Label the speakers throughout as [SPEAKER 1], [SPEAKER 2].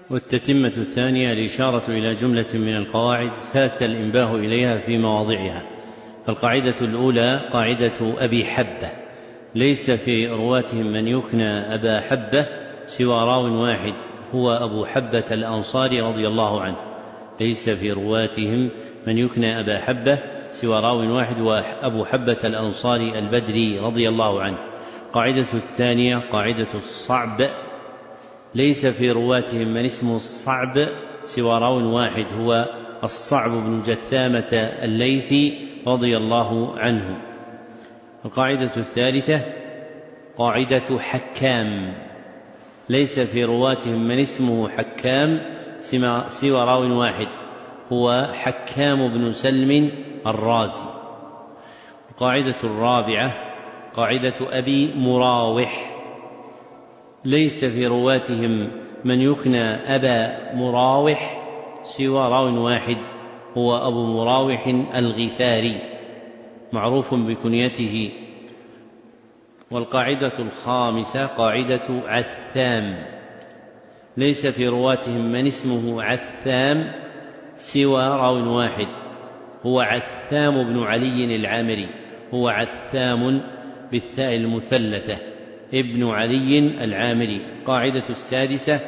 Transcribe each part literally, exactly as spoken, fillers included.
[SPEAKER 1] والتتمة الثانية الإشارة إلى جملة من القواعد فات الإنباه إليها في مواضعها. القاعدة الأولى قاعدة أبي حبة، ليس في رواتهم من يكنى أبا حبة سوى راو واحد هو أبو حبة الأنصاري رضي الله عنه. ليس في رواتهم من يكنى أبا حبة سوى راو واحد وأبو حبة الأنصاري البدري رضي الله عنه. قاعدة الثانية قاعدة الصعب، ليس في رواتهم من اسمه الصعب سوى راو واحد هو الصعب بن جثامة الليثي رضي الله عنه. القاعدة الثالثة قاعدة حكام، ليس في رواتهم من اسمه حكام سوى راو واحد هو حكام بن سلم الرازي. القاعدة الرابعة قاعدة أبي مراوح، ليس في رواتهم من يكنى أبا مراوح سوى راو واحد هو أبو مراوح الغفاري معروف بكنيته. والقاعدة الخامسة قاعدة عثام، ليس في رواتهم من اسمه عثام سوى راو واحد هو عثام بن علي العامري، هو عثام بالثاء المثلثة ابن علي العامري. قاعدة السادسة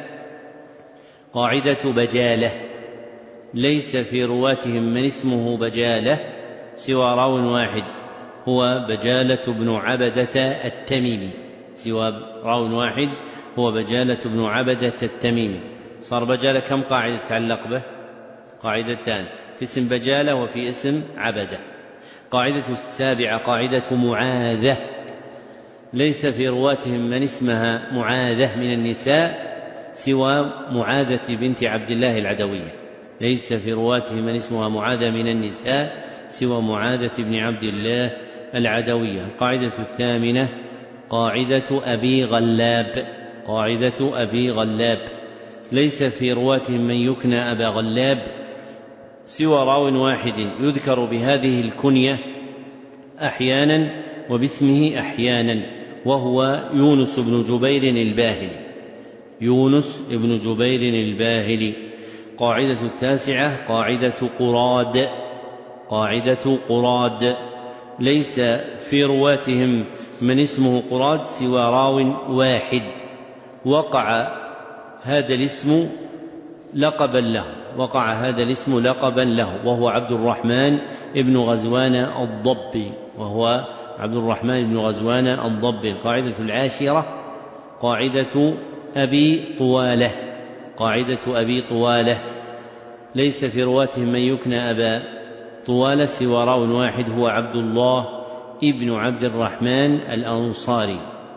[SPEAKER 1] قاعدة بجالة، ليس في رواتهم من اسمه بجالة سوى راو واحد هو بجالة بن عبدة التميمي، سوى راو واحد هو بجالة بن عبدة التميمي. صار بجالة كم قاعدة تعلق به؟ قاعدتان، في اسم بجالة وفي اسم عبدة. قاعدة السابعة قاعدة معاذة، ليس في رواتهم من اسمها معاذة من النساء سوى معاذة بنت عبد الله العدوية، ليس في رواتهم من اسمها معاذة من النساء سوى معاذة بن عبد الله العدوية. القاعدة الثامنة قاعدة أبي غلاب، قاعدة أبي غلاب، ليس في رواتهم من يكنى أبا غلاب سوى راو واحد يذكر بهذه الكنية أحيانا وباسمه أحيانا وهو يونس بن جبير الباهلي، يونس بن جبير الباهلي. قاعدة التاسعة قاعدة قراد، قاعدة قراد، ليس في رواتهم من اسمه قراد سوى راو واحد وقع هذا الاسم لقبا له، وقع هذا الاسم لقبا له وهو عبد الرحمن ابن غزوان الضبي، وهو عبد الرحمن بن غزوان الضبي. القاعدة العاشرة قاعدة أبي طوالة، قاعدة أبي طوالة، ليس في رواتهم من يكنى أبا طوالة سوى راو واحد هو عبد الله ابن عبد الرحمن الأنصاري.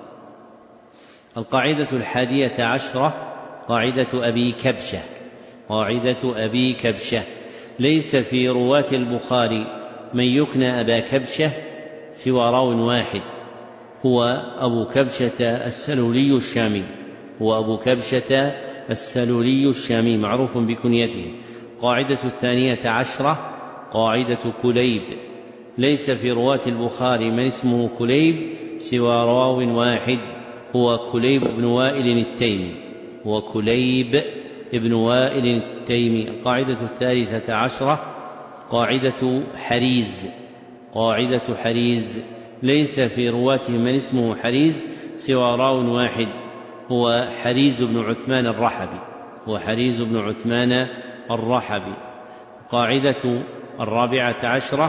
[SPEAKER 1] القاعدة الحادية عشرة قاعدة أبي كبشة، قاعدة أبي كبشة، ليس في رواة البخاري من يكنى أبا كبشة سوى راو واحد هو أبو كبشة السلولي الشامي، هو أبو كبشة السلولي الشامي معروف بكنيته. قاعدة الثانية عشرة قاعدة كليب، ليس في رواة البخاري من اسمه كليب سوى راو واحد هو كليب بن وائل التيمي، هو كليب ابن وائل التيمي. القاعدة الثالثة عشرة قاعدة حريز، قاعدة حريز، ليس في رواته من اسمه حريز سوى راو واحد هو حريز بن عثمان الرحبي، هو حريز بن عثمان الرحبي. قاعدة الرابعة عشرة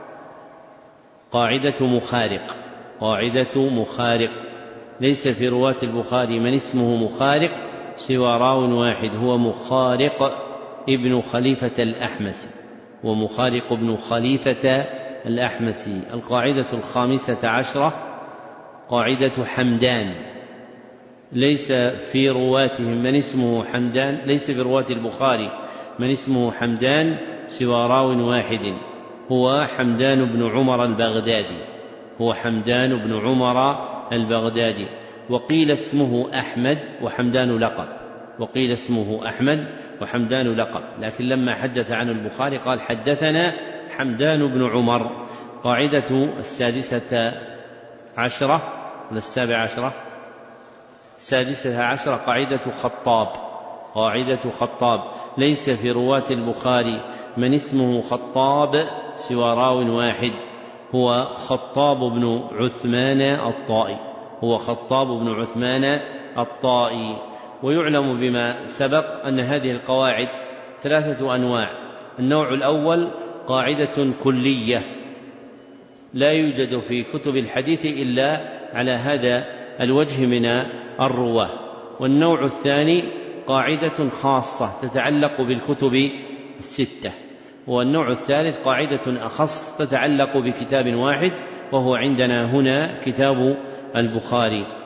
[SPEAKER 1] قاعدة مخارق، قاعدة مخارق، ليس في رواة البخاري من اسمه مخارق سوى راو واحد هو مخارق ابن خليفة الأحمسي، ومخارق ابن خليفة الأحمسي. القاعدة الخامسة عشرة قاعدة حمدان، ليس في رواتهم من اسمه حمدان، ليس في رواة البخاري من اسمه حمدان سوى راو واحد هو حمدان بن عمر البغدادي، هو حمدان بن عمر البغدادي. وقيل اسمه أحمد وحمدان لقب، وقيل اسمه أحمد وحمدان لقب، لكن لما حدث عن البخاري قال حدثنا حمدان بن عمر. قاعدة السادسة عشرة السابعة عشرة السادسة عشرة قاعدة خطاب، قاعدة خطاب ليس في رواة البخاري من اسمه خطاب سوى راو واحد هو خطاب بن عثمان الطائي هو خطاب بن عثمان الطائي. ويعلم بما سبق أن هذه القواعد ثلاثة أنواع. النوع الأول قاعدة كلية لا يوجد في كتب الحديث إلا على هذا الوجه من الرواة. والنوع الثاني قاعدة خاصة تتعلق بالكتب الستة. والنوع الثالث قاعدة أخص تتعلق بكتاب واحد وهو عندنا هنا كتاب البخاري.